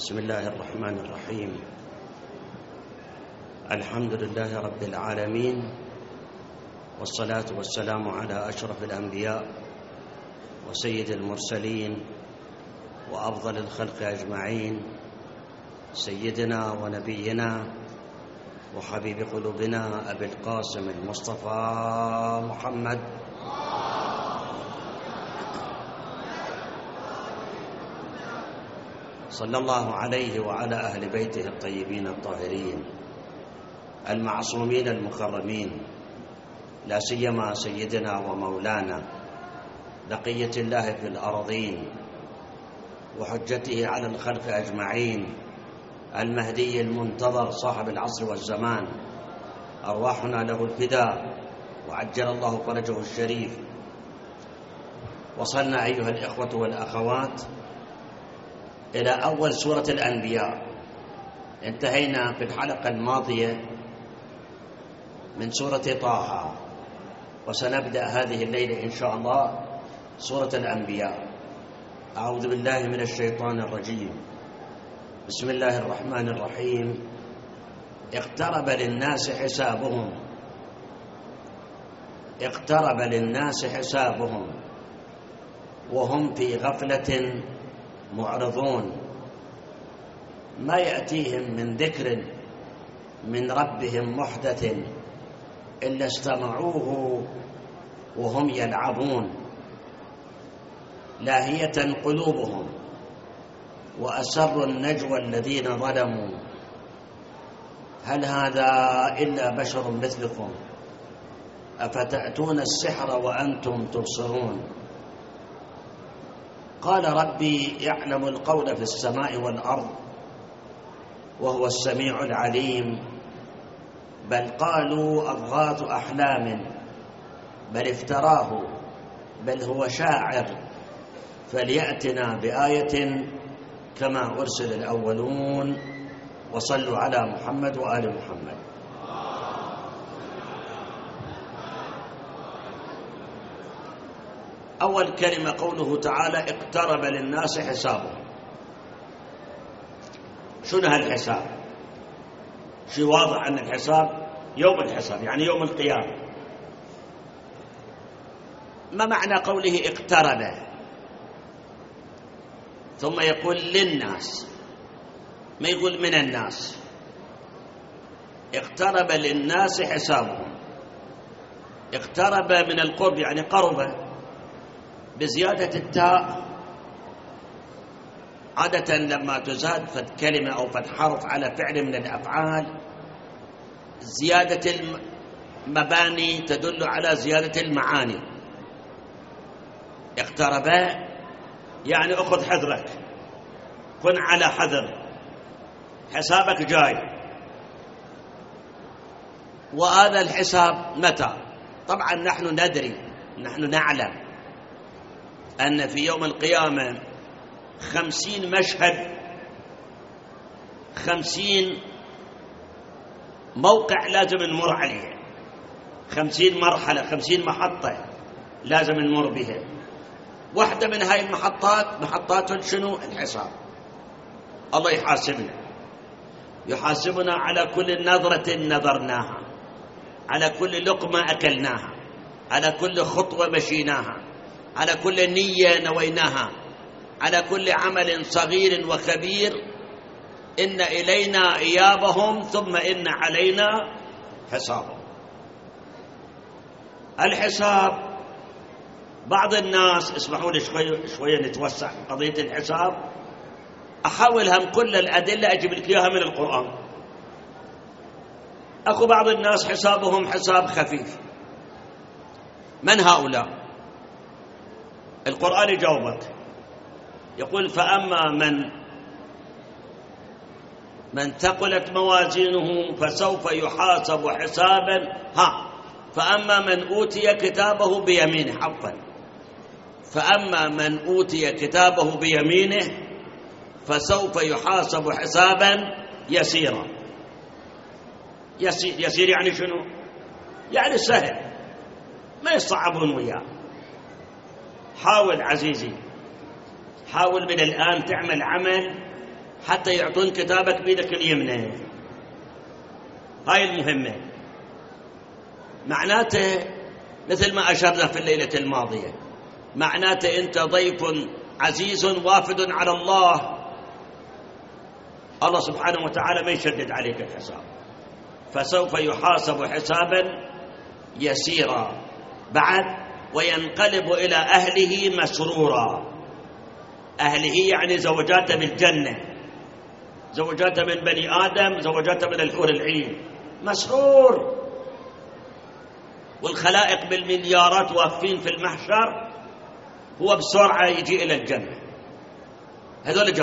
بسم الله الرحمن الرحيم. الحمد لله رب العالمين، والصلاة والسلام على أشرف الأنبياء وسيد المرسلين وأفضل الخلق أجمعين، سيدنا ونبينا وحبيب قلوبنا أبي القاسم المصطفى محمد صلى الله عليه وعلى أهل بيته الطيبين الطاهرين المعصومين المكرمين، لا سيما سيدنا ومولانا بقية الله في الأرضين وحجته على الخلق أجمعين، المهدي المنتظر صاحب العصر والزمان، أرواحنا له الفداء وعجل الله فرجه الشريف. وصلنا أيها الإخوة والأخوات إلى أول سورة الأنبياء. انتهينا في الحلقة الماضية من سورة طه، وسنبدأ هذه الليلة إن شاء الله سورة الأنبياء. أعوذ بالله من الشيطان الرجيم. بسم الله الرحمن الرحيم. اقترب للناس حسابهم، اقترب للناس حسابهم وهم في غفلة معرضون، ما يأتيهم من ذكر من ربهم محدث إلا استمعوه وهم يلعبون، لاهية قلوبهم وأسروا النجوى الذين ظلموا هل هذا إلا بشر مثلكم أفتأتون السحر وأنتم تبصرون. قال ربي يعلم القول في السماء والأرض وهو السميع العليم، بل قالوا أضغاث أحلام بل افتراه بل هو شاعر فليأتنا بآية كما أرسل الأولون. وصلوا على محمد وآل محمد. أول كلمة قوله تعالى اقترب للناس حسابهم. شنو هالحساب؟ شيء واضح أن الحساب يوم الحساب، يعني يوم القيامة. ما معنى قوله اقترب ثم يقول للناس، ما يقول من الناس؟ اقترب للناس حسابهم. اقترب من القرب يعني قرب، بزيادة التاء. عادة لما تزاد فد كلمة أو فد حرف على فعل من الأفعال، زيادة المباني تدل على زيادة المعاني. اقترب يعني أخذ حذرك، كن على حذر، حسابك جاي. وهذا الحساب متى؟ طبعا نحن ندري، نحن نعلم أن في يوم القيامة 50 مشهد، 50 موقع لازم نمر عليه، 50 مرحلة، 50 محطة لازم نمر بها. واحدة من هاي المحطات محطات شنو؟ الحساب. الله يحاسبنا على كل نظرة نظرناها، على كل لقمة أكلناها، على كل خطوة مشيناها، على كل نية نويناها، على كل عمل صغير وكبير. إن إلينا إيابهم ثم إن علينا حسابهم. الحساب بعض الناس، اسمحوا لي شوية نتوسع في قضية الحساب، أحاول هم كل الأدلة أجيب لك إياها من القرآن. أكو بعض الناس حسابهم حساب خفيف. من هؤلاء؟ القرآن يجاوبك، يقول فأما من ثقلت موازينه فسوف يحاسب حسابا فأما من أوتي كتابه بيمينه، عفوا، فأما من أوتي كتابه بيمينه فسوف يحاسب حسابا يسيرا. يسير يعني شنو؟ يعني سهل، ما يصعبون وياه. حاول عزيزي، حاول من الآن تعمل عمل حتى يعطون كتابك بيدك اليمنى. هاي المهمة. معناته مثل ما أشرنا في الليلة الماضية، معناته أنت ضيف عزيز وافد على الله. الله سبحانه وتعالى ما يشدد عليك الحساب، فسوف يحاسب حسابا يسيرا بعد، وينقلب إلى أهله مسرورا. أهله يعني زوجاته بالجنة، زوجاته من بني آدم، زوجاته من الحور العين، مسرور. والخلائق بالمليارات واقفين في المحشر، هو بسرعة يجي إلى الجنة. هذول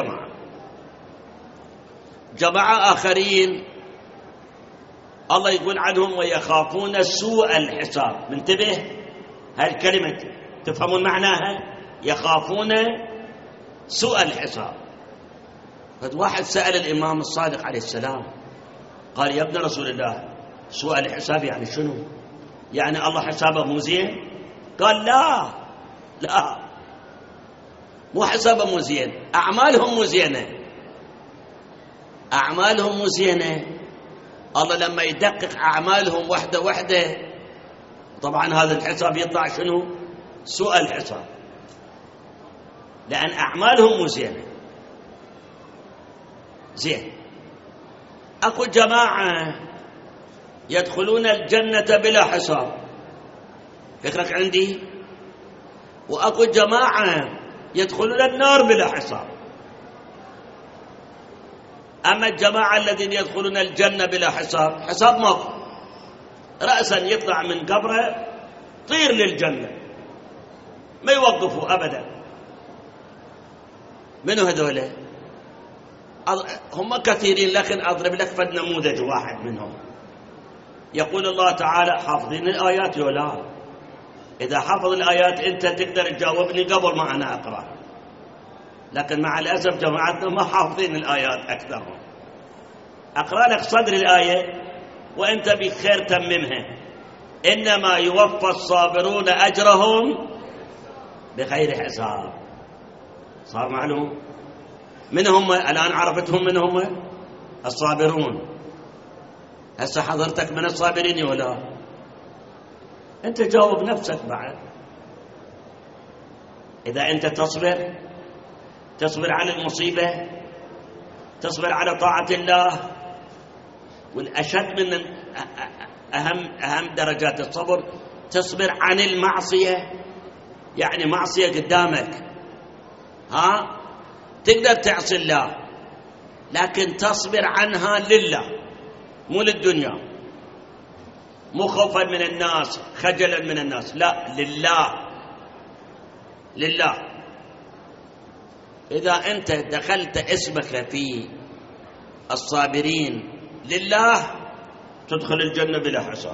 جماعة آخرين الله يقول عنهم ويخافون سوء الحساب. منتبه، هالكلمة تفهمون معناها، يخافون سوء الحساب. واحد سأل الإمام الصادق عليه السلام قال: يا ابن رسول الله، سوء الحساب يعني شنو؟ يعني الله حسابه مو زين؟ قال: لا، مو حسابه مو زين، أعمالهم مو زينة، أعمالهم مو زينة. الله لما يدقق أعمالهم وحدة وحدة، طبعا هذا الحساب يطلع شنو؟ سوء الحساب، لأن أعمالهم مو زينة. زين، أكو جماعة يدخلون الجنة بلا حساب، فكرك عندي، وأكو جماعة يدخلون النار بلا حساب. أما الجماعة الذين يدخلون الجنة بلا حساب، حساب ماكو، رأسا يطلع من قبره طير للجنة، ما يوقفوا أبدا. منو هذول؟ هم كثيرين، لكن أضرب لك فد نموذج واحد منهم. يقول الله تعالى: حافظين الآيات ولا؟ إذا حفظ الآيات أنت تقدر تجاوبني قبل ما أنا أقرأ، لكن مع الأسف جماعتنا ما حافظين الآيات أكثرهم. أقرأ لك صدر الآية وأنت بخير تممها: إنما يوفى الصابرون أجرهم بغير حساب. صار معلوم من هم الآن؟ عرفتهم من هم؟ الصابرون. هسه حضرتك من الصابرين ولا؟ أنت جاوب نفسك بعد. إذا أنت تصبر على المصيبة، تصبر على طاعة الله. والأشد من أهم درجات الصبر تصبر عن المعصية، يعني معصية قدامك، تقدر تعصي الله لكن تصبر عنها لله، مو للدنيا، مو خوفا من الناس، خجلا من الناس، لا، لله. إذا أنت دخلت اسمك في الصابرين لله تدخل الجنة بلا حساب.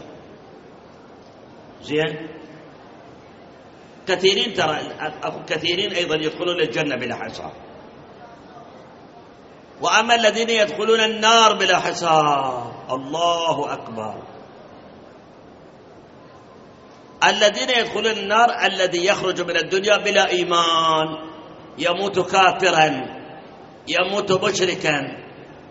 زين، كثيرين ترى كثيرين أيضا يدخلون الجنة بلا حساب. وأما الذين يدخلون النار بلا حساب، الله أكبر، الذين يدخلون النار الذي يخرج من الدنيا بلا إيمان، يموت كافرا، يموت مشركا،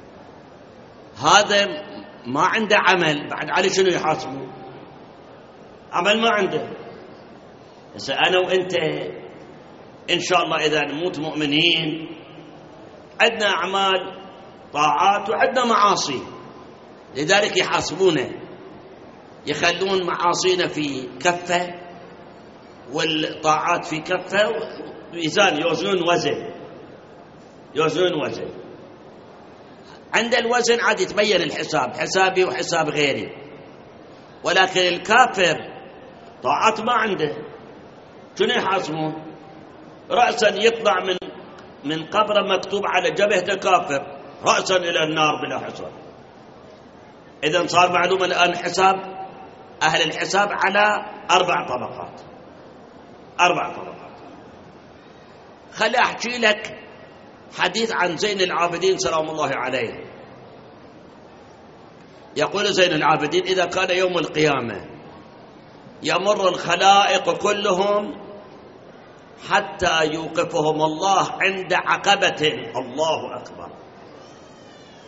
هذا ما عنده عمل بعد، على شنو يحاسبه؟ عمل ما عنده. بس أنا وأنت إن شاء الله إذا نموت مؤمنين عندنا أعمال طاعات وعندنا معاصي، لذلك يحاسبونه، يخلون معاصينا في كفة والطاعات في كفة، ميزان يوزنون وزن. عند الوزن عاد يتبين الحساب، حسابي وحساب غيري. ولكن الكافر طاعات ما عنده، شنو يحاسبون؟ رأسا يطلع من قبره مكتوب على جبهته كافر، رأسا إلى النار بلا حساب. إذن صار معلومة الآن حساب أهل الحساب على 4 طبقات. خلي أحكي لك حديث عن زين العابدين سلام الله عليه. يقول زين العابدين: إذا كان يوم القيامة يمر الخلائق كلهم حتى يوقفهم الله عند عقبة، الله أكبر،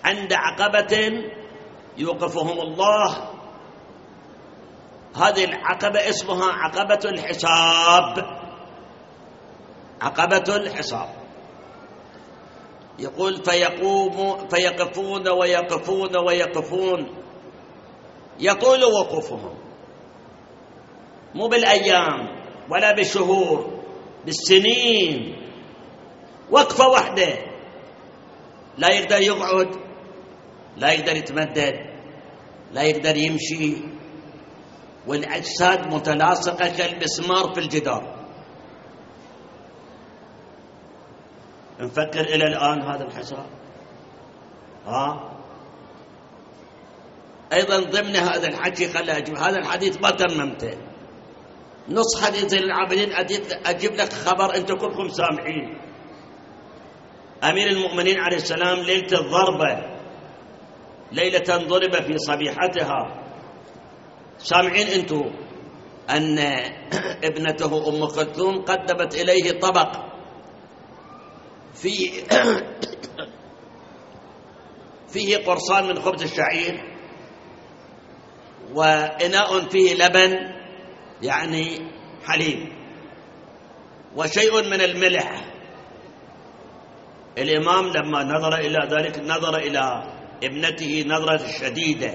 عند عقبة يوقفهم الله. هذه العقبة اسمها عقبة الحساب، عقبة الحساب. يقول فيقفون ويقفون ويقفون، يطول وقوفهم، مو بالأيام ولا بالشهور، بالسنين. وقفة واحدة، لا يقدر يقعد، لا يقدر يتمدد، لا يقدر يمشي، والأجساد متلاصقة كالمسمار في الجدار. نفكر إلى الآن هذا الحساب. أيضا ضمن هذا الحكي خلي أجيب هذا الحديث ما تممته، نص حديث زين العابدين أجيب لك خبر أنتم كلكم سامعين. أمير المؤمنين عليه السلام ليلة الضربة، ليلة ضرب في صبيحتها، سامعين أنتم أن ابنته أم كلثوم قدمت إليه طبق فيه قرصان من خبز الشعير، وإناء فيه لبن يعني حليب، وشيء من الملح. الإمام لما نظر إلى ذلك نظر إلى ابنته نظرة شديدة،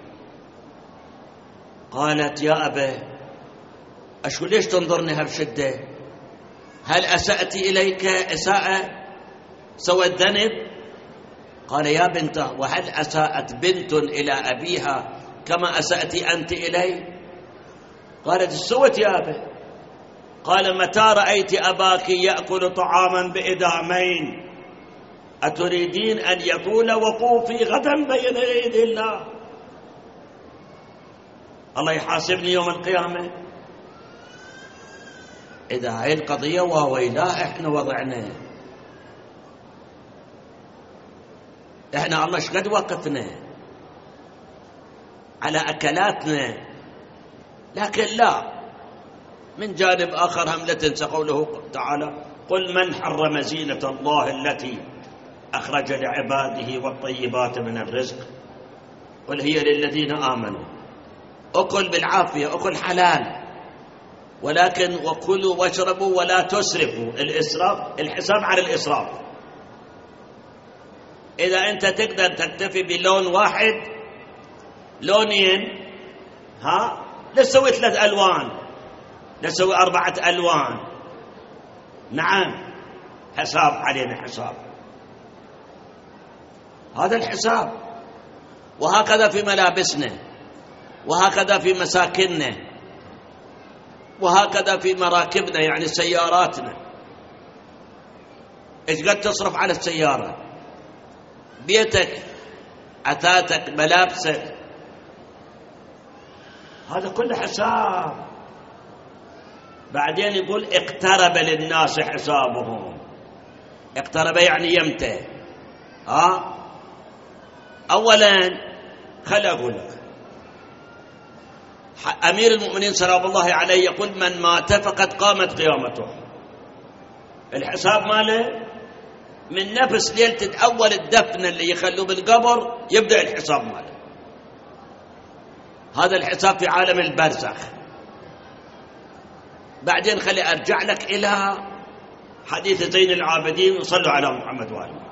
قالت يا أبا أشو ليش تنظرني هالشدة؟ هل أسأت إليك إساءة؟ سوت ذنب؟ قال يا بنته وهل أساءت بنت إلى أبيها كما أسأت أنت إلي؟ قالت سوت يا أبا. قال متى رأيت أباك يأكل طعاما بإدامين أتريدين أن يطول وقوفي غدا بين يدي الله؟ الله يحاسبني يوم القيامة. إذا هاي القضية وويلا إحنا وضعنا، إحنا الله شقد وقفنا على أكلاتنا، لكن لا. من جانب آخر هم لا تنسى قوله تعالى قل من حرم زينة الله التي أخرج لعباده والطيبات من الرزق قل هي للذين آمنوا. أكل بالعافية، أكل حلال، ولكن وكلوا واشربوا ولا تسرفوا. الإسراف الحساب على الإسراف. إذا أنت تقدر تكتفي بلون واحد، لونين، نسوي 3 ألوان، نسوي 4 ألوان، نعم حساب علينا حساب. هذا الحساب. وهكذا في ملابسنا، وهكذا في مساكننا، وهكذا في مراكبنا يعني سياراتنا. إيش قد تصرف على السيارة؟ بيتك، أثاثك، ملابسك، هذا كله حساب. بعدين يقول اقترب للناس حسابهم. اقترب يعني يمتى؟ أولا خل أقول لك، أمير المؤمنين سلام الله عليه يقول من مات فقد قامت قيامته. الحساب ماله من نفس ليلة أول الدفن اللي يخلوه بالقبر يبدأ الحساب ماله. هذا الحساب في عالم البرزخ. بعدين خلي أرجع لك إلى حديث زين العابدين، وصلوا على محمد وآل محمد.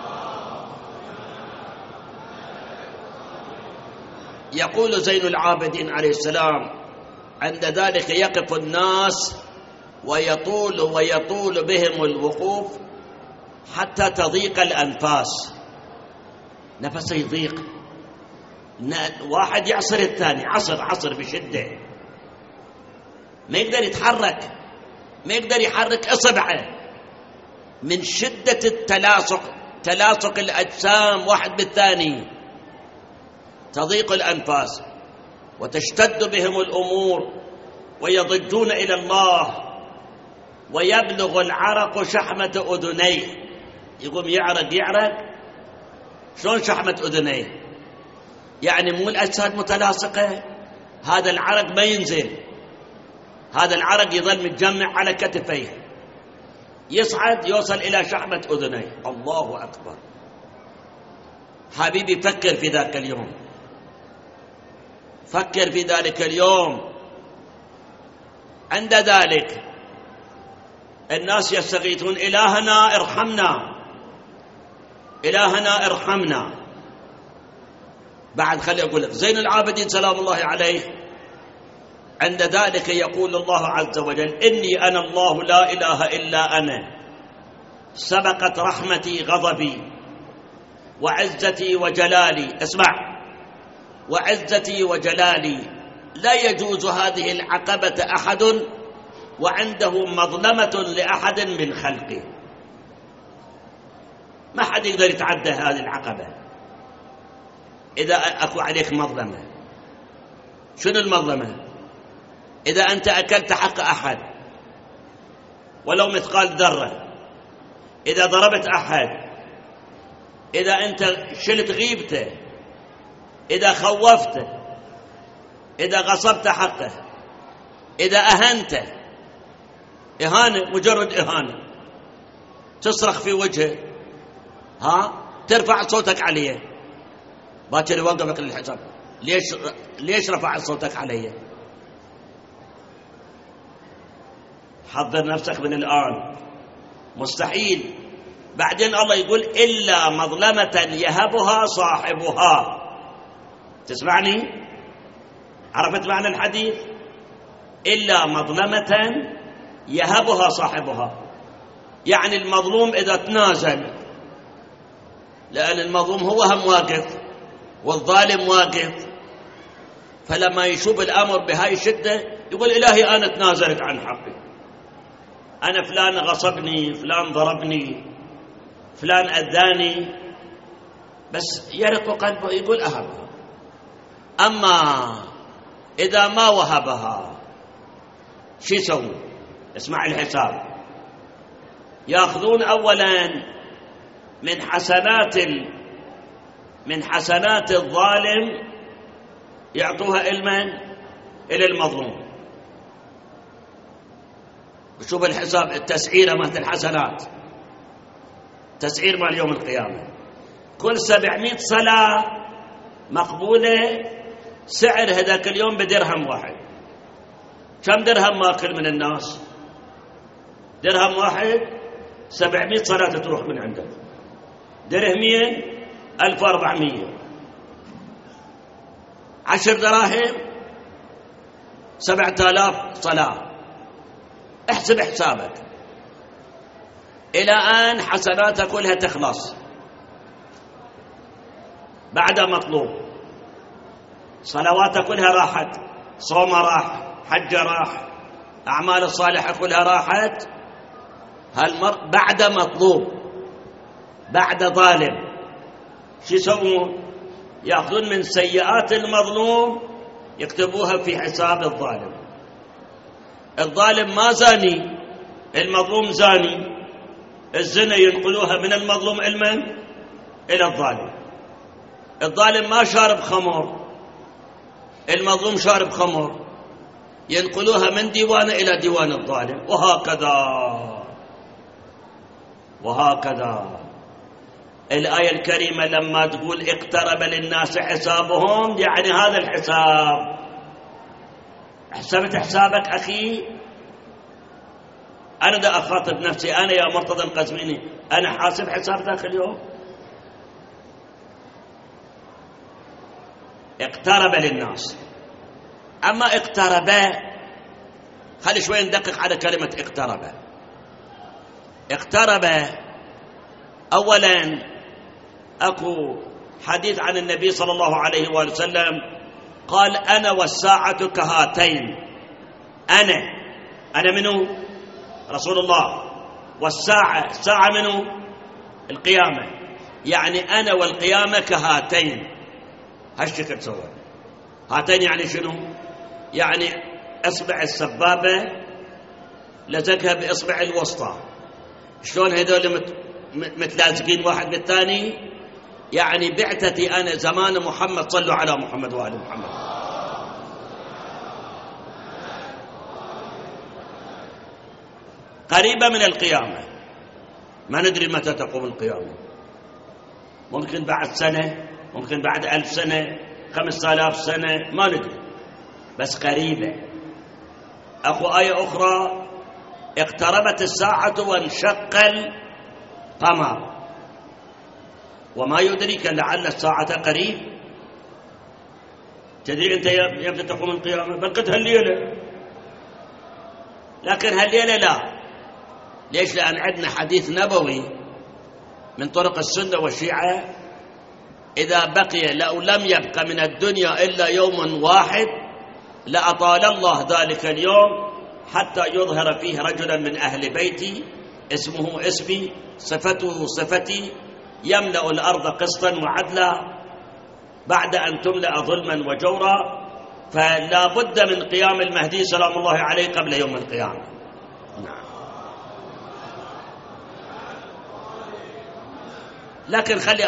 يقول زين العابدين عليه السلام عند ذلك يقف الناس ويطول بهم الوقوف حتى تضيق الأنفاس، نفسه يضيق، واحد يعصر الثاني، عصر بشدة، ما يقدر يتحرك، ما يقدر يحرك إصبعه من شدة تلاصق الأجسام واحد بالثاني. تضيق الأنفاس وتشتد بهم الأمور ويضجون إلى الله، ويبلغ العرق شحمة أذنيه. يقوم يعرق شلون شحمة أذنيه؟ يعني مو الأجساد متلاصقة، هذا العرق ما ينزل، هذا العرق يظل متجمع على كتفيه، يصعد يوصل إلى شحمة أذنيه. الله أكبر. حبيبي فكر في ذاك اليوم، فكر في ذلك اليوم. عند ذلك الناس يستغيثون: إلهنا ارحمنا، إلهنا ارحمنا. بعد خلي أقول لك زين العابدين سلام الله عليه عند ذلك يقول الله عز وجل: إني أنا الله لا إله إلا أنا، سبقت رحمتي غضبي، وعزتي وجلالي. اسمع: وعزتي وجلالي لا يجوز هذه العقبة أحد وعنده مظلمة لأحد من خلقه. ما حد يقدر يتعدى هذه العقبة. إذا أكو عليك مظلمة، شنو المظلمة؟ إذا أنت أكلت حق أحد ولو مثقال ذرة، إذا ضربت أحد، إذا أنت شلت غيبته، إذا خوفته، إذا غصبت حقه، إذا أهنته، إهانة، مجرد إهانة، تصرخ في وجهه، ترفع صوتك عليه، باكر يوقفك للحساب. ليش رفع صوتك عليه؟ حضر نفسك من الآن، مستحيل. بعدين الله يقول: إلا مظلمة يهبها صاحبها. تسمعني؟ عرفت معنى الحديث؟ إلا مظلمة يهبها صاحبها، يعني المظلوم إذا تنازل، لأن المظلوم هو هم واقف والظالم واقف، فلما يشوف الأمر بهاي الشدة يقول: إلهي أنا تنازلت عن حقي، أنا فلان غصبني، فلان ضربني، فلان أذاني، بس يرق قلبه يقول أهبها. أما إذا ما وهبها شو يسوي؟ اسمع الحساب. يأخذون أولا من حسنات الظالم يعطوها إلى المظلوم. وشوف الحساب، التسعيرة مالت الحسنات، تسعير مال يوم القيامة، كل 700 صلاة مقبولة سعر هذاك اليوم بدرهم واحد. كم درهم ماكل من الناس؟ درهم واحد 700 صلاة تروح من عندك، درهمين 1400، 10 دراهم 7000 صلاة. احسب حسابك إلى أن حسناتك كلها تخلص. بعد مطلوب، صلواتك كلها راحت، صوم راح، حج راح، أعمال الصالحة كلها راحت. بعد مطلوب، بعد ظالم، شو يسوون؟ يأخذون من سيئات المظلوم يكتبوها في حساب الظالم. الظالم ما زاني، المظلوم زاني، الزنا ينقلوها من المظلوم إلى الظالم. الظالم ما شارب خمر، المظلوم شارب خمر، ينقلوها من ديوانه إلى ديوان الظالم، وهكذا. الآية الكريمة لما تقول اقترب للناس حسابهم، يعني هذا الحساب. حسبت حسابك أخي؟ أنا دا أخاطب نفسي، أنا يا مرتضى القزويني، أنا حاسب حساب ذاك اليوم. اقترب للناس. أما اقترب، خلي شوي ندقق على كلمة اقترب. اقترب أولا أكو حديث عن النبي صلى الله عليه وآله وسلم قال: أنا والساعة كهاتين. أنا منو؟ رسول الله. والساعة، ساعة منو؟ القيامة. يعني أنا والقيامة كهاتين. هالشكل تسوى. هاتين يعني شنو؟ يعني أصبع السبابة لزقها بإصبع الوسطى. شلون هذول متلازقين واحد بالثاني؟ يعني بعثتي أنا زمان محمد، صلوا على محمد وآل محمد. قريبة من القيامة، ما ندري متى تقوم القيامة. ممكن بعد سنة، ممكن بعد 1000 سنة، 5000 سنة، ما ندري، بس قريبة. أخو آية أخرى: اقتربت الساعة وانشق القمر، وما يدريك لعل الساعة قريب. تدري أنت يبدأ تقوم القيامة؟ بلقت هالليلة، لكن هالليلة لا. ليش؟ لأن عندنا حديث نبوي من طرق السنة والشيعة: إذا بقي لو لم يبق من الدنيا إلا يوم واحد لأطال الله ذلك اليوم حتى يظهر فيه رجلا من أهل بيتي اسمه اسمي صفته صفتي يملأ الأرض قسطا وعدلا بعد أن تملأ ظلما وجورا. فلا بد من قيام المهدي سلام الله عليه قبل يوم القيامة. نعم. لكن خلي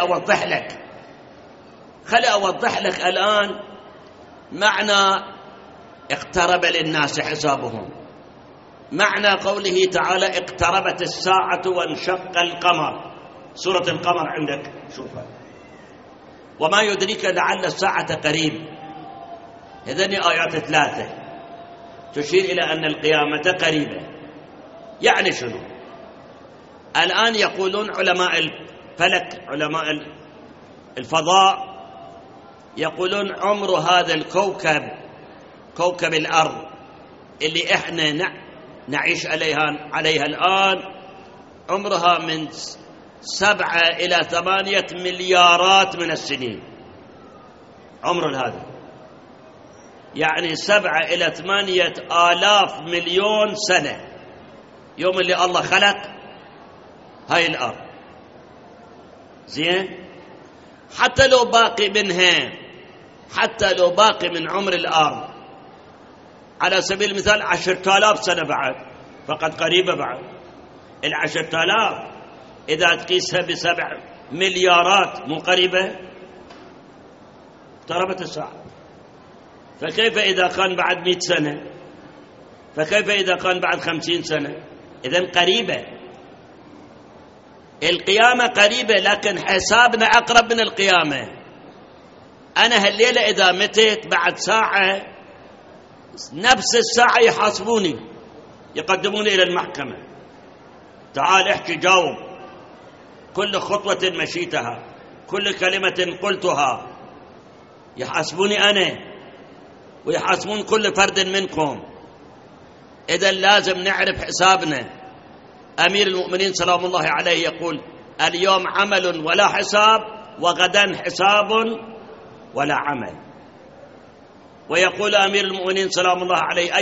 أوضح لك الآن معنى اقترب للناس حسابهم. معنى قوله تعالى: اقتربت الساعة وانشق القمر، سورة القمر عندك شوفها: وما يدريك لعل الساعة قريب. هذين آيات 3 تشير إلى أن القيامة قريبة. يعني شنو؟ الآن يقولون علماء الفلك، علماء الفضاء، يقولون عمر هذا الكوكب، كوكب الأرض اللي إحنا نعيش عليها الآن، عمرها من 7 إلى 8 مليارات من السنين. عمر هذا يعني 7 إلى 8 آلاف مليون سنة، يوم اللي الله خلق هاي الأرض. زين؟ حتى لو باقي من عمر الأرض على سبيل المثال 10,000 سنة بعد، فقد قريبة بعد. 10,000 إذا تقيسها ب7 مليارات مو قريبة؟ اقتربت الساعة. فكيف إذا كان بعد 100 سنة؟ فكيف إذا كان بعد 50 سنة؟ إذن قريبة. القيامة قريبة، لكن حسابنا أقرب من القيامة. أنا هالليلة إذا متت بعد ساعة، نفس الساعة يحاسبوني، يقدموني إلى المحكمة: تعال احكي جاوب، كل خطوة مشيتها، كل كلمة قلتها، يحاسبوني أنا ويحاسبون كل فرد منكم. إذن لازم نعرف حسابنا. أمير المؤمنين سلام الله عليه يقول: اليوم عمل ولا حساب، وغدا حساب ولا عمل. ويقول أمير المؤمنين سلام الله عليه: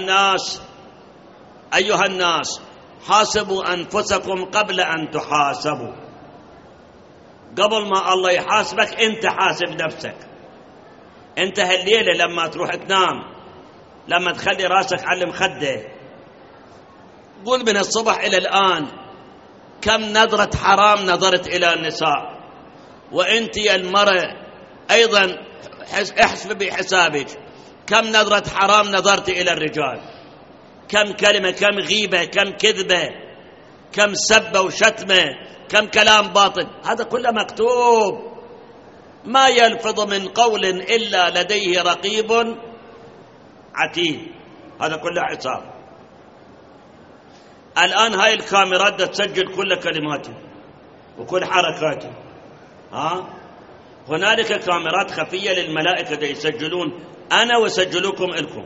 أيها الناس حاسبوا أنفسكم قبل أن تحاسبوا. قبل ما الله يحاسبك أنت حاسب نفسك. أنت هالليلة لما تروح تنام، لما تخلي راسك على المخدة، قول من الصبح إلى الآن كم نظرة حرام نظرت إلى النساء. وأنت يا المرأة أيضا احسب بحسابك كم نظرة حرام نظرت إلى الرجال، كم كلمة، كم غيبة، كم كذبة، كم سبة وشتمة، كم كلام باطل. هذا كله مكتوب. ما يلفظ من قول إلا لديه رقيب عتيد. هذا كله حساب. الآن هاي الكاميرات تسجل كل كلماته وكل حركاته. هنالك كاميرات خفية للملائكة يسجلون أنا ويسجلوكم إلكم.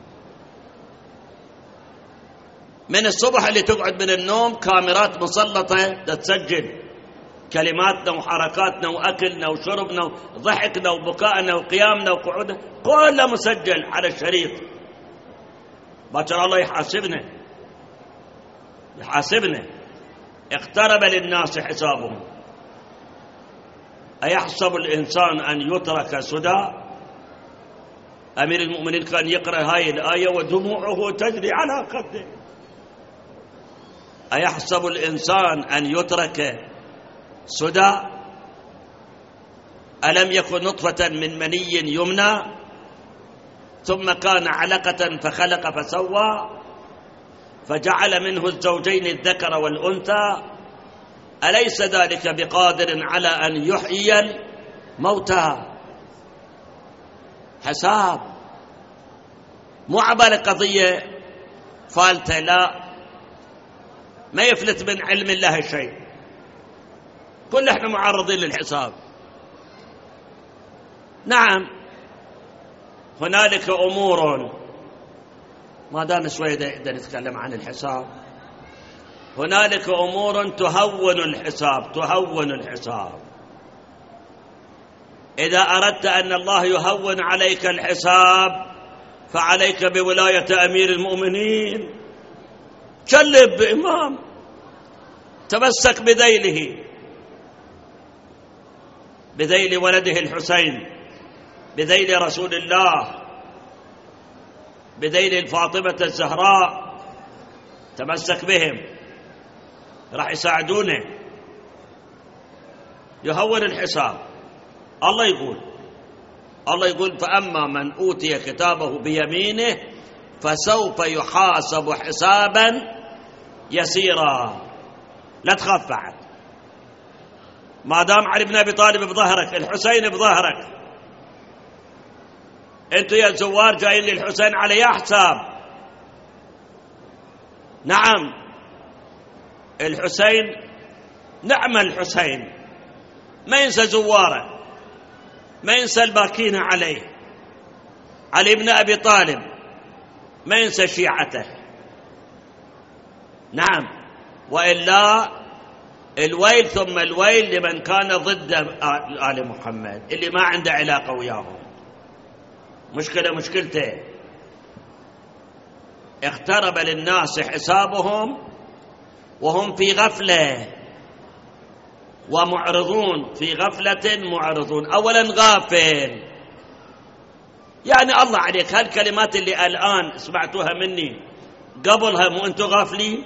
من الصبح اللي تقعد من النوم كاميرات مسلطة تسجل كلماتنا وحركاتنا وأكلنا وشربنا وضحكنا وبكائنا وقيامنا وقعودنا، كله مسجل على الشريط. باكر الله يحاسبنا. اقترب للناس حسابهم. أيحسب الإنسان أن يترك سدى؟ أمير المؤمنين كان يقرأ هاي الآية ودموعه تجري على خده. أيحسب الإنسان أن يترك سدى؟ ألم يكن نطفة من مني يمنى ثم كان علقة فخلق فسوى فجعل منه الزوجين الذكر والأنثى أليس ذلك بقادر على أن يحيي الموتى؟ حساب، مو عبالة قضية فالتة، لا، ما يفلت من علم الله شيء، كل احنا معرضين للحساب. نعم، هنالك أمور، ما دام شوية نقدر نتكلم عن الحساب، هنالك أمور تهون الحساب، تهون الحساب. إذا أردت أن الله يهون عليك الحساب فعليك بولاية أمير المؤمنين، كلب بإمام، تمسك بذيله، بذيل ولده الحسين، بذيل رسول الله، بذيل فاطمة الزهراء، تمسك بهم، راح يساعدونه، يهون الحساب. الله يقول فأما من أوتي كتابه بيمينه فسوف يحاسب حسابا يسيرا. لا تخاف بعد، ما دام علي بن أبي طالب بظهرك، الحسين بظهرك، انتوا يا زوار جايين للحسين على حساب. نعم، الحسين، نعم الحسين، ما ينسى زواره، ما ينسى الباكين عليه. علي بن أبي طالب ما ينسى شيعته. نعم، وإلا الويل ثم الويل لمن كان ضد آل محمد، اللي ما عنده علاقة وياهم. مشكلته اقترب للناس حسابهم وهم في غفلة ومعرضون، في غفلة معرضون. أولا غافل، يعني الله عليك، هالكلمات اللي الآن سمعتوها مني قبلها مو أنتوا غافلين؟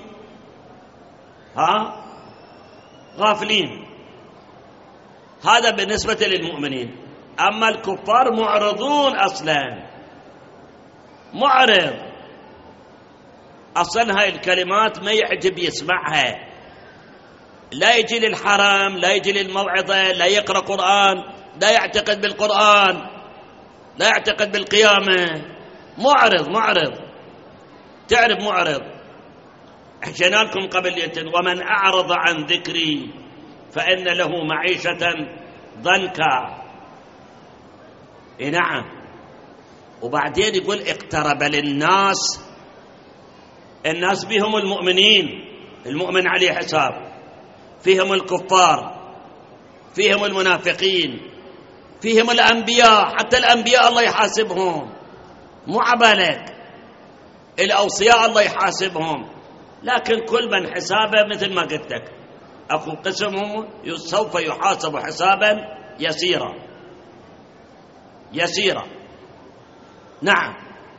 غافلين. هذا بالنسبة للمؤمنين. أما الكفار معرضون، أصلا معرض، أصلا هاي الكلمات ما يعجب يسمعها، لا يجي للحرم، لا يجي للموعظة، لا يقرأ قرآن، لا يعتقد بالقرآن، لا يعتقد بالقيامة. معرض، تعرف معرض. حكينا لكم قبل ومن أعرض عن ذكري فإن له معيشة ضنكا. نعم. وبعدين يقول اقترب للناس، الناس بهم المؤمنين، المؤمن عليه حساب، فيهم الكفار، فيهم المنافقين، فيهم الأنبياء، حتى الأنبياء الله يحاسبهم، مو عبالك، الأوصياء الله يحاسبهم، لكن كل من حسابه مثل ما قلت لك، أكو قسمهم سوف يحاسب حسابا يسيرا. نعم،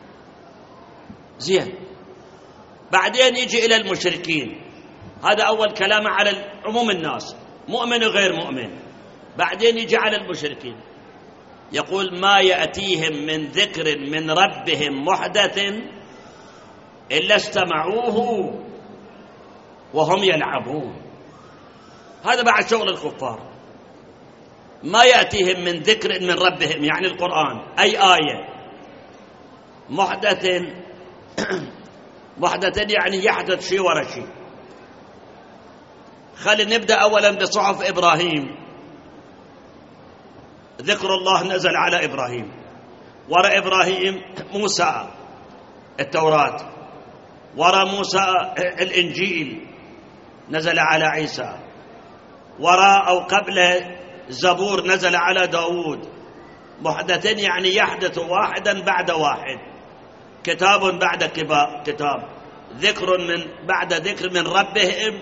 زين. بعدين يجي إلى المشركين، هذا أول كلام على عموم الناس، مؤمن وغير مؤمن. بعدين يجي على المشركين، يقول ما يأتيهم من ذكر من ربهم محدث إلا استمعوه وهم يلعبون. هذا بعد شغل الكفار. ما يأتيهم من ذكر من ربهم، يعني القرآن، أي آية، محدث يعني يحدث شيء ورا شيء. خلينا نبدأ أولا بصحف إبراهيم. ذكر الله نزل على إبراهيم، ورا إبراهيم موسى التوراة، ورا موسى الإنجيل نزل على عيسى، ورا أو قبل زبور نزل على داود. محدثين يعني يحدث واحدا بعد واحد، كتاب بعد كتاب، ذكر من بعد ذكر من ربهم.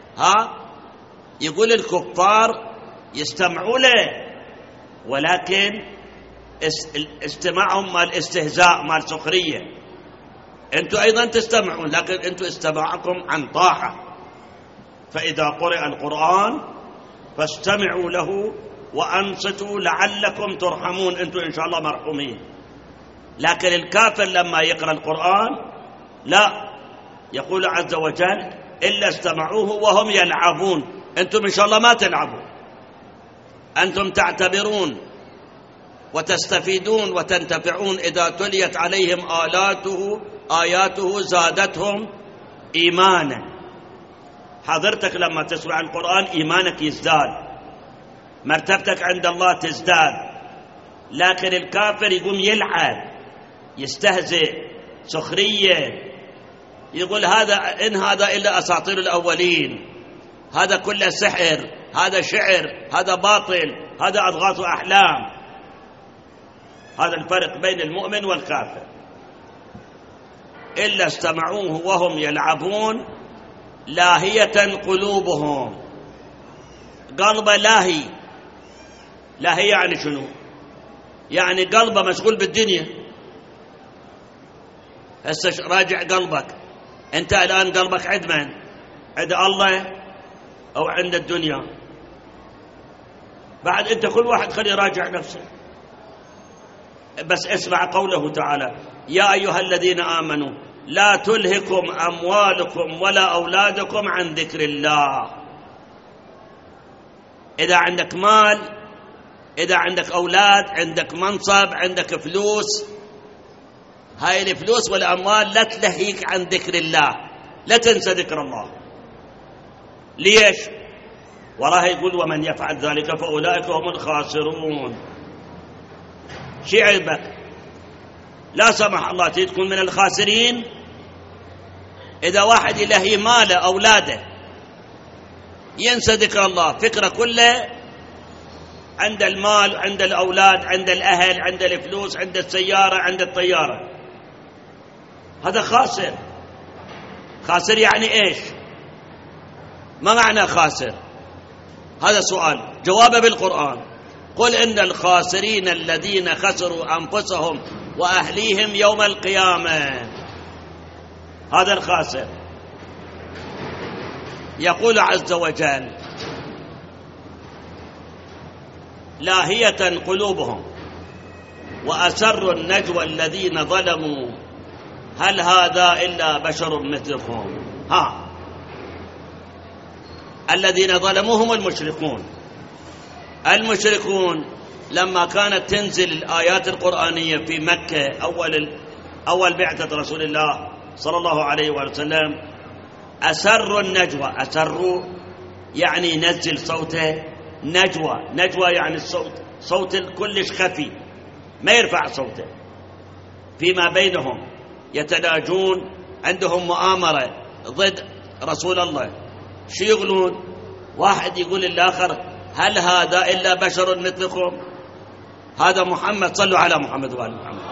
يقول الكفار يستمعوا له، ولكن استماعهم مال استهزاء، مال سخرية. أنتم أيضا تستمعون، لكن أنتم استماعكم عن طاعة. فإذا قرئ القرآن فاستمعوا له وأنصتوا لعلكم ترحمون، أنتم إن شاء الله مرحومين. لكن الكافر لما يقرأ القرآن لا، يقول عز وجل إلا استمعوه وهم يلعبون، أنتم إن شاء الله ما تلعبوا، أنتم تعتبرون وتستفيدون وتنتفعون إذا تليت عليهم آياته زادتهم إيمانا. حضرتك لما تسمع القرآن إيمانك يزداد، مرتبتك عند الله تزداد. لكن الكافر يقوم يلعب، يستهزئ، سخرية، يقول هذا إلا أساطير الأولين، هذا كله سحر، هذا شعر، هذا باطل، هذا أضغاث أحلام. هذا الفرق بين المؤمن والكافر. إلا استمعوه وهم يلعبون لاهية قلوبهم. قلبه لاهي. لاهي يعني شنو؟ يعني قلبه مشغول بالدنيا. هسه راجع قلبك، أنت الآن قلبك عند من؟ عند الله أو عند الدنيا؟ بعد أنت كل واحد خلي يراجع نفسه. بس اسمع قوله تعالى: يا أيها الذين آمنوا لا تلهكم أموالكم ولا أولادكم عن ذكر الله. إذا عندك مال، إذا عندك أولاد، عندك منصب، عندك فلوس، هاي الفلوس والأموال لا تلهيك عن ذكر الله، لا تنسى ذكر الله. ليش؟ وراه يقول: ومن يفعل ذلك فأولئك هم الخاسرون. شي عيبك؟ لا سمح الله تكون من الخاسرين إذا واحد يلهي ماله أولاده، ينسى ذكر الله، فكرة كله عند المال، عند الأولاد، عند الأهل، عند الفلوس، عند السيارة، عند الطيارة. هذا خاسر. خاسر يعني إيش؟ ما معنى خاسر؟ هذا سؤال، جوابه بالقرآن: قل إن الخاسرين الذين خسروا أنفسهم وأهليهم يوم القيامة. هذا الخاسر. يقول عز وجل: لاهية قلوبهم وأسروا النجوى الذين ظلموا هل هذا إلا بشر مثلكم. الذين ظلموا هم المشركون. المشركون لما كانت تنزل الآيات القرآنية في مكة أول بعثة رسول الله صلى الله عليه وسلم، أسروا النجوى. أسروا يعني ينزل صوته. نجوى يعني صوت كلش خفي، ما يرفع صوته. فيما بينهم يتناجون، عندهم مؤامرة ضد رسول الله. شو يقولون؟ واحد يقول للآخر: هل هذا إلا بشر مثلكم؟ هذا محمد، صلوا على محمد وآل محمد.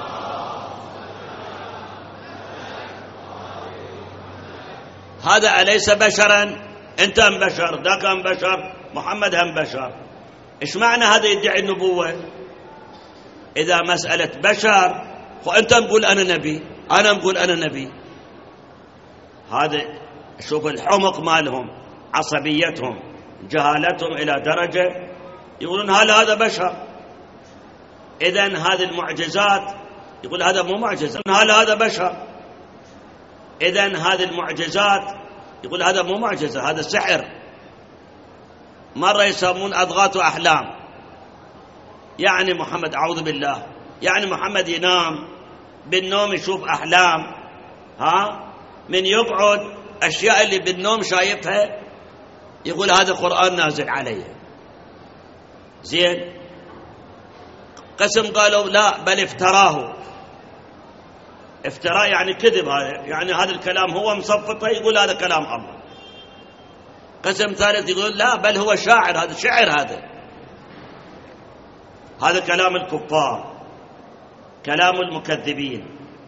هذا أليس بشرا؟ أنت هم بشر، ذاك هم بشر، محمد هم بشر. إيش معنى هذا يدعي النبوة؟ إذا مسألة بشر، وأنت نقول أنا نبي، أنا نقول أنا نبي. هذا شوف الحمق مالهم، عصبيتهم، جهالتهم إلى درجة يقولون هذا بشر. إذن هذه المعجزات يقول هذا مو معجزة، هذا بشر. إذن هذه المعجزات يقول هذا مو معجزة، هذا سحر. مرة يسمون أضغاث أحلام، يعني محمد، أعوذ بالله، يعني محمد ينام بالنوم يشوف أحلام، من يقعد أشياء اللي بالنوم شايفها يقول هذا قرآن نازل عليه. زين، قسم قالوا لا بل افتراه. افتراء يعني كذب، يعني هذا الكلام هو مصفطه، يقول هذا كلام الله. قسم ثالث يقول لا بل هو شاعر، هذا شعر، هذا كلام الكفار، كلام المكذبين.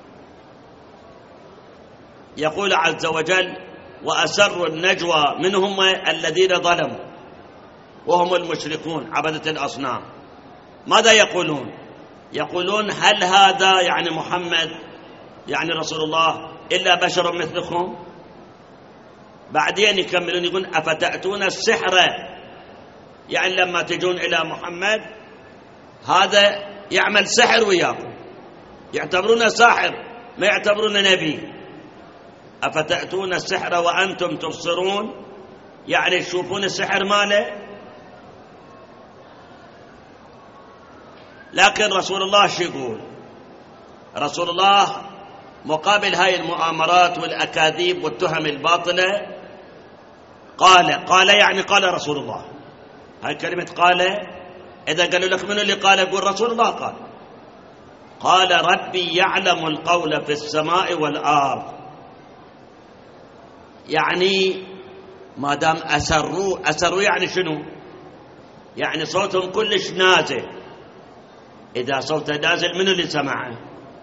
يقول عز وجل: وأسروا النجوى منهم الذين ظلموا وهم المشركون عبدة الأصنام. ماذا يقولون؟ يقولون هل هذا يعني محمد، يعني رسول الله، إلا بشر مثلكم؟ بعدين يكملون يقولون: أفتأتون السحر، يعني لما تجون إلى محمد هذا يعمل سحر وياكم، يعتبرون ساحر، ما يعتبرون نبي. أفتأتون السحر وأنتم تبصرون. يعني يشوفون السحر ماله. لكن رسول الله شو يقول؟ رسول الله مقابل هاي المؤامرات والأكاذيب والتهم الباطلة قال يعني قال رسول الله. هاي كلمة قال، إذا قالوا لك من اللي قال يقول رسول الله قال ربي يعلم القول في السماء والأرض. يعني ما دام أسروا يعني شنو؟ يعني صوتهم كلش نازل. إذا صوته نازل من اللي سمعه؟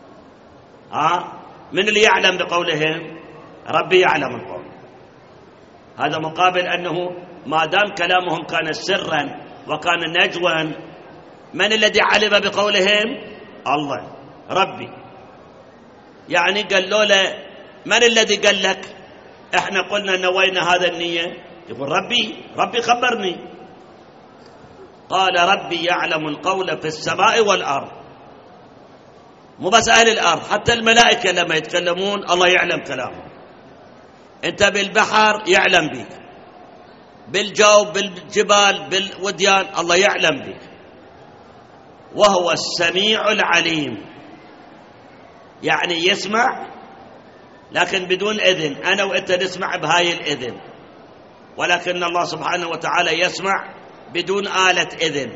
من اللي يعلم بقولهم؟ ربي يعلم القول. هذا مقابل أنه ما دام كلامهم كان سرا وكان نجوا، من الذي علم بقولهم؟ الله ربي. يعني قالوا له من الذي قال لك احنا قلنا نوينا هذا النية؟ يقول ربي خبرني. قال ربي يعلم القول في السماء والأرض. مو بس أهل الأرض، حتى الملائكة لما يتكلمون الله يعلم كلامهم. انت بالبحر يعلم بك، بالجو بالجبال بالوديان الله يعلم بك. وهو السميع العليم، يعني يسمع لكن بدون إذن. أنا وأنت نسمع بهاي الإذن، ولكن الله سبحانه وتعالى يسمع بدون آلة إذن.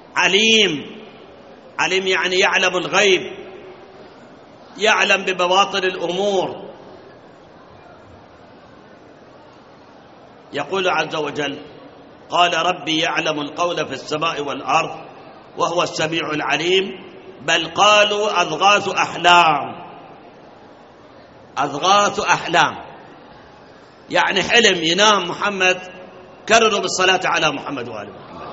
عليم يعني يعلم الغيب، يعلم ببواطن الأمور. يقول عز وجل قال ربي يعلم القول في السماء والأرض وهو السميع العليم بل قالوا أضغاث أحلام. يعني حلم ينام محمد. كرروا بالصلاة على محمد وآل محمد.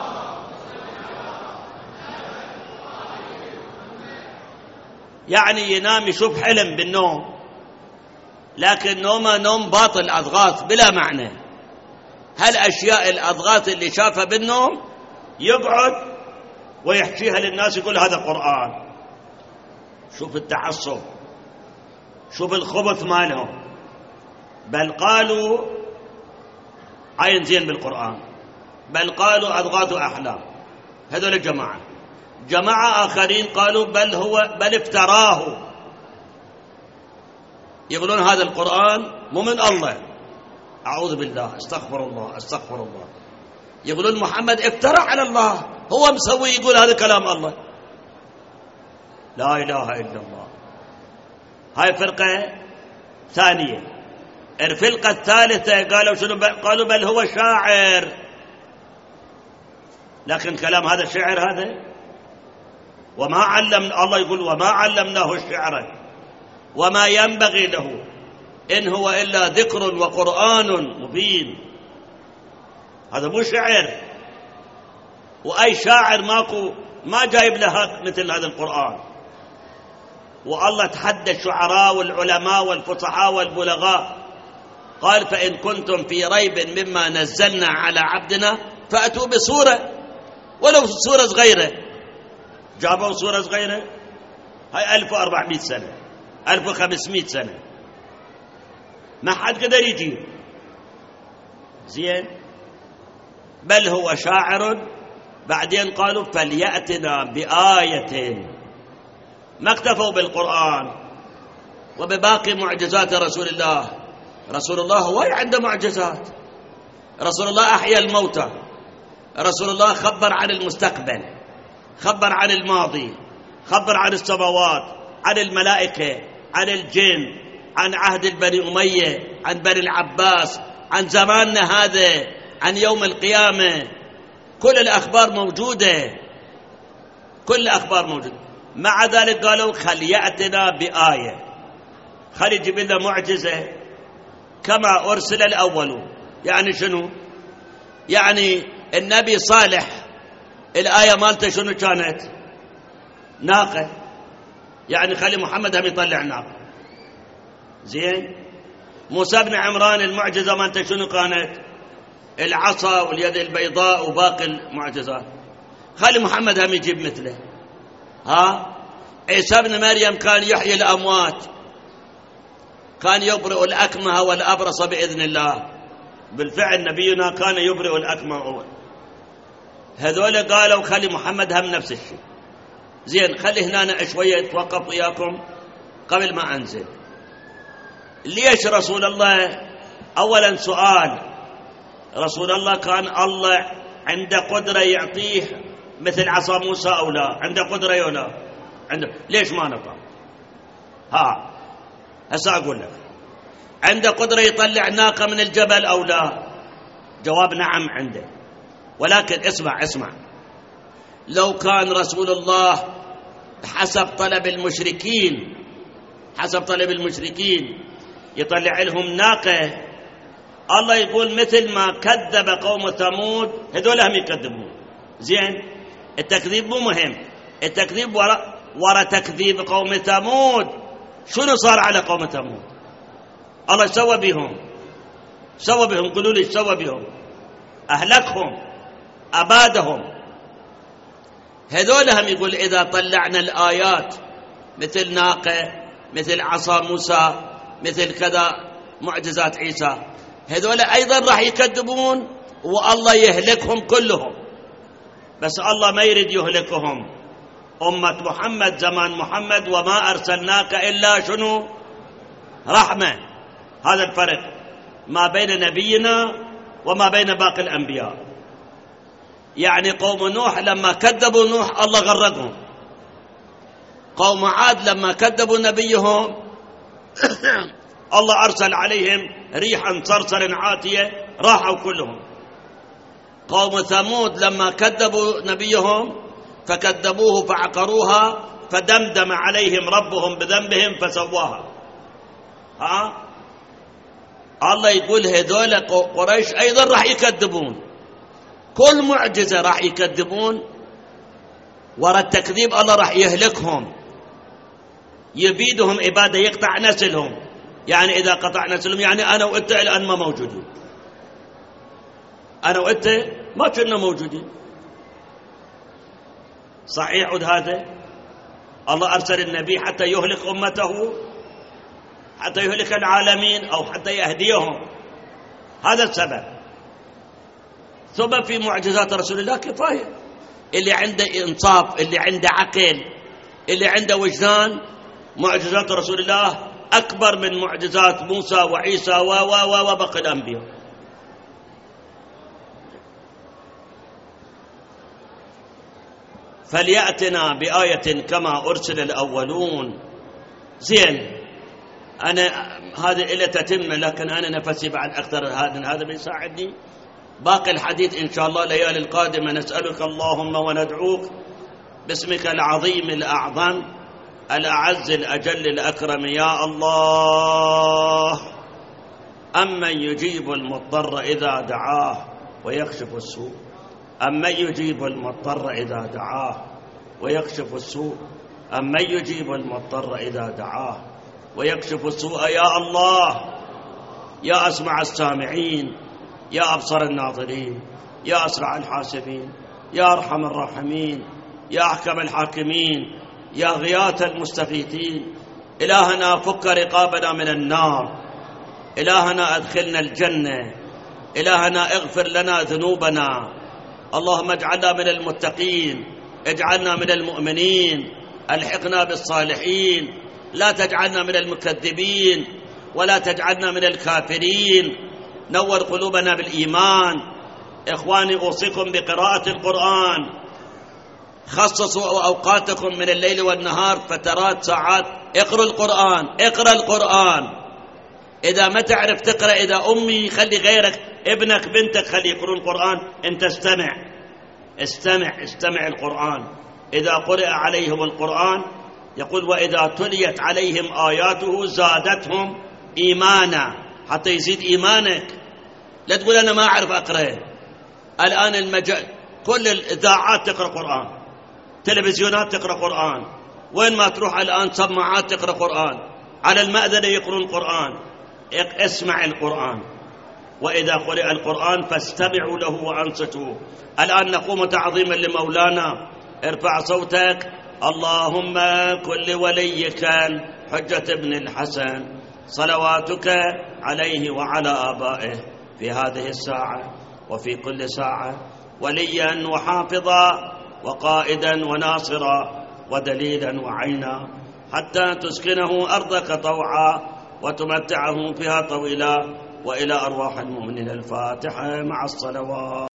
يعني ينام يشوف حلم بالنوم، لكن نومه نوم باطل، أضغاث بلا معنى. هالأشياء الأضغاث اللي شافها بالنوم يقعد ويحكيها للناس، يقول هذا قرآن. شوف التعصب، شوف الخبث مالهم. بل قالوا عين زين بالقرآن، بل قالوا أضغاث أحلام. هذول جماعة آخرين قالوا بل افتراه. يقولون هذا القرآن مو من الله، أعوذ بالله، استغفر الله. يقولون محمد افترى على الله، هو مسوي يقول هذا كلام الله. لا إله إلا الله. هاي فرقة ثانية. الفرقة الثالثة قالوا شنو؟ قالوا بل هو شاعر. لكن كلام هذا شعر هذا؟ وما علم الله يقول وما علمناه الشعر وما ينبغي له إن هو إلا ذكر وقرآن مبين. هذا مو شعر، وأي شاعر ما جايب لها مثل هذا القرآن. والله تحدى الشعراء والعلماء والفصحاء والبلغاء، قال فإن كنتم في ريب مما نزلنا على عبدنا فأتوا بصورة ولو صورة صغيرة. جابوا صورة صغيرة، هاي 1400 سنة 1500 سنة ما حد قدر يجيب. زين، بل هو شاعر. بعدين قالوا فليأتنا بآية. ما اكتفوا بالقرآن وبباقي معجزات رسول الله. رسول الله هو عنده معجزات. رسول الله أحيا الموتى، رسول الله خبر عن المستقبل، خبر عن الماضي، خبر عن السماوات، عن الملائكة، عن الجن، عن عهد البني أمية، عن بني العباس، عن زماننا هذا، عن يوم القيامة. كل الأخبار موجودة، كل الأخبار موجودة. مع ذلك قالوا خل يأتنا بآية، خل يجيب لنا معجزة كما أرسل الأول. يعني شنو؟ يعني النبي صالح الآية مالته شنو كانت؟ ناقة. يعني خلي محمد هم يطلع ناقة. زين. موسى بن عمران المعجزة مالته شنو كانت؟ العصا واليد البيضاء وباقي المعجزات. خلي محمد هم يجيب مثله. عيسى بن مريم كان يحيي الأموات، كان يبرئ الأكمه والأبرص بإذن الله. بالفعل نبينا كان يبرئ الأكمه. هذول قالوا خلي محمد هم نفس الشيء. زين خلي هنا شوية اتوقف وياكم قبل ما أنزل. ليش رسول الله؟ أولا سؤال، رسول الله كان الله عنده قدرة يعطيه مثل عصا موسى أو لا؟ عنده قدرة ولا عنده؟ ليش ما نطق؟ هسا أقول لك، عنده قدرة يطلع ناقة من الجبل أو لا؟ جواب نعم عنده. ولكن اسمع، لو كان رسول الله حسب طلب المشركين يطلع لهم ناقة، الله يقول مثل ما كذب قوم ثمود هذول هم يكذبون. زين التكذيب مو مهم، التكذيب ورا تكذيب قوم ثمود. شنو صار على قوم ثمود؟ الله سوى بهم، قولوا لي سوى بهم، أهلكهم، أبادهم. هذول هم يقول إذا طلعنا الآيات مثل ناقة، مثل عصا موسى، مثل كذا معجزات عيسى، هذول أيضا راح يكذبون والله يهلكهم كلهم. بس الله ما يريد يهلكهم، أمة محمد زمان محمد وما أرسلناك إلا شنو؟ رحمة. هذا الفرق ما بين نبينا وما بين باقي الأنبياء. يعني قوم نوح لما كذبوا نوح الله غرقهم، قوم عاد لما كذبوا نبيهم الله أرسل عليهم ريحا صرصر عاتية راحوا كلهم. قوم ثمود لما كذبوا نبيهم فكذبوه فعقروها فدمدم عليهم ربهم بذنبهم فسواها. الله يقول هذول قريش أيضا راح يكذبون، كل معجزة راح يكذبون، ورا التكذيب الله راح يهلكهم، يبيدهم إبادة، يقطع نسلهم. يعني إذا قطع نسلهم يعني أنا وإنت الآن ما موجودين، أنا وإنت ما كنا موجودين. صحيح هذا؟ الله أرسل النبي حتى يهلك أمته، حتى يهلك العالمين، أو حتى يهديهم. هذا السبب. ثم في معجزات رسول الله كفاية. اللي عنده إنصاف، اللي عنده عقل، اللي عنده وجدان، معجزات رسول الله أكبر من معجزات موسى وعيسى وباقي الأنبياء. فليأتنا بآية كما أرسل الأولون. زين أنا هذه إلى تتم، لكن أنا نفسي بعد أكثر هذا بيساعدني. باقي الحديث إن شاء الله ليالي القادمة. نسألك اللهم وندعوك باسمك العظيم الأعظم الأعز الأجل الأكرم يا الله، أمن يجيب المضطر إذا دعاه ويكشف السوء، أمن يجيب المضطر إذا دعاه ويكشف السوء، أمن يجيب المضطر إذا دعاه ويكشف السوء. يا الله، يا أسمع السامعين، يا أبصر الناظرين، يا أسرع الحاسبين، يا أرحم الراحمين، يا أحكم الحاكمين، يا غياث المستغيثين. إلهنا فك رقابنا من النار، إلهنا أدخلنا الجنة، إلهنا اغفر لنا ذنوبنا، اللهم اجعلنا من المتقين، اجعلنا من المؤمنين، الحقنا بالصالحين، لا تجعلنا من المكذبين ولا تجعلنا من الكافرين، نور قلوبنا بالإيمان. إخواني أوصيكم بقراءة القرآن، خصصوا أوقاتكم من الليل والنهار فترات ساعات، اقرأ القرآن. إذا ما تعرف تقرأ، إذا أمي خلي غيرك، ابنك بنتك خلي يقرؤون القرآن، أنت استمع القرآن. إذا قرأ عليهم القرآن يقول وإذا تليت عليهم آياته زادتهم إيمانا، حتى يزيد إيمانك. لا تقول أنا ما أعرف أقرأ. الآن كل الإذاعات تقرأ قرآن، تلفزيونات تقرأ قرآن، وين ما تروح الآن سماعات تقرأ قرآن، على المأذنة يقرؤون قرآن. اسمع القرآن، وإذا قرئ القرآن فاستمعوا له وأنصتوا. الآن نقوم تعظيما لمولانا. ارفع صوتك. اللهم كن لوليك الحجة ابن الحسن صلواتك عليه وعلى آبائه في هذه الساعة وفي كل ساعة وليا وحافظا وقائدا وناصرا ودليلا وعينا، حتى تسكنه أرضك طوعا وتمتعه فيها طويلا، وإلى أرواح المؤمنين الفاتحة مع الصلوات.